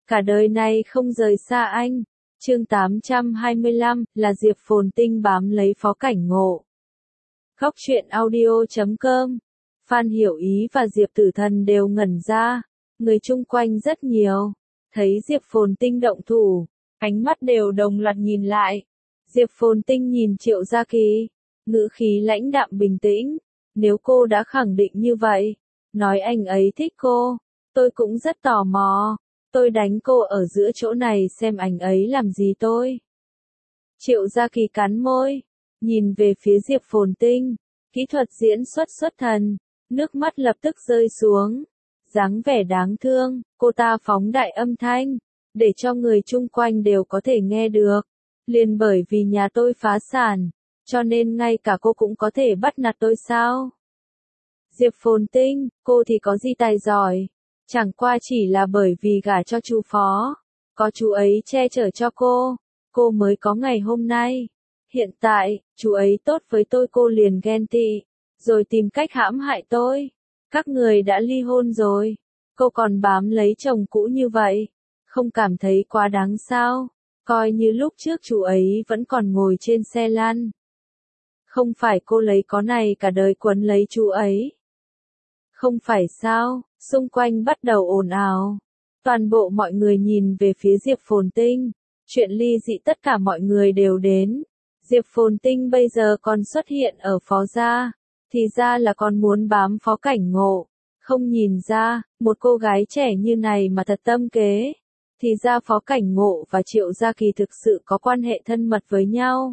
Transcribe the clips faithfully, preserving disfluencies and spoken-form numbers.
cả đời này không rời xa anh. Chương tám trăm hai mươi lăm, là Diệp Phồn Tinh bám lấy Phó Cảnh Ngộ. Góc truyện audio chấm com. Phan Hiểu Ý và Diệp Tử Thần đều ngẩn ra, người chung quanh rất nhiều, thấy Diệp Phồn Tinh động thủ, ánh mắt đều đồng loạt nhìn lại. Diệp Phồn Tinh nhìn Triệu Gia Kỳ, ngữ khí lãnh đạm bình tĩnh, nếu cô đã khẳng định như vậy, nói anh ấy thích cô, tôi cũng rất tò mò, tôi đánh cô ở giữa chỗ này xem anh ấy làm gì tôi. Triệu Gia Kỳ cắn môi, nhìn về phía Diệp Phồn Tinh, kỹ thuật diễn xuất xuất thần, nước mắt lập tức rơi xuống, dáng vẻ đáng thương, cô ta phóng đại âm thanh, để cho người chung quanh đều có thể nghe được. Liền bởi vì nhà tôi phá sản, cho nên ngay cả cô cũng có thể bắt nạt tôi sao? Diệp Phồn Tinh, cô thì có gì tài giỏi? Chẳng qua chỉ là bởi vì gả cho chú Phó, có chú ấy che chở cho cô, cô mới có ngày hôm nay. Hiện tại, chú ấy tốt với tôi cô liền ghen tị, rồi tìm cách hãm hại tôi. Các người đã ly hôn rồi, cô còn bám lấy chồng cũ như vậy, không cảm thấy quá đáng sao? Coi như lúc trước chú ấy vẫn còn ngồi trên xe lăn. Không phải cô lấy có này cả đời quấn lấy chú ấy. Không phải sao, xung quanh bắt đầu ồn ào. Toàn bộ mọi người nhìn về phía Diệp Phồn Tinh. Chuyện ly dị tất cả mọi người đều đến. Diệp Phồn Tinh bây giờ còn xuất hiện ở Phó gia. Thì ra là còn muốn bám Phó Cảnh Ngộ. Không nhìn ra, một cô gái trẻ như này mà thật tâm kế. Thì ra Phó Cảnh Ngộ và Triệu Gia Kỳ thực sự có quan hệ thân mật với nhau.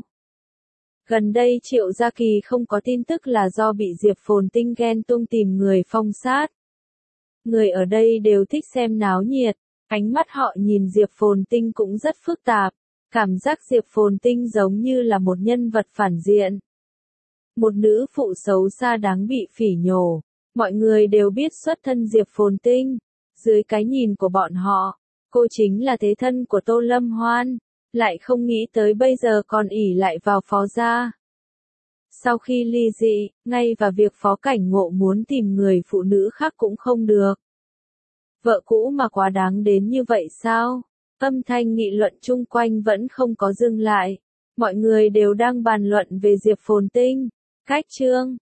Gần đây Triệu Gia Kỳ không có tin tức là do bị Diệp Phồn Tinh ghen tuông tìm người phong sát. Người ở đây đều thích xem náo nhiệt, ánh mắt họ nhìn Diệp Phồn Tinh cũng rất phức tạp, cảm giác Diệp Phồn Tinh giống như là một nhân vật phản diện. Một nữ phụ xấu xa đáng bị phỉ nhổ, mọi người đều biết xuất thân Diệp Phồn Tinh, dưới cái nhìn của bọn họ, cô chính là thế thân của Tô Lâm Hoan. Lại không nghĩ tới bây giờ còn ỷ lại vào Phó gia. Sau khi ly dị, ngay và việc Phó Cảnh Ngộ muốn tìm người phụ nữ khác cũng không được. Vợ cũ mà quá đáng đến như vậy sao? Âm thanh nghị luận chung quanh vẫn không có dừng lại. Mọi người đều đang bàn luận về Diệp Phồn Tinh. Cách chương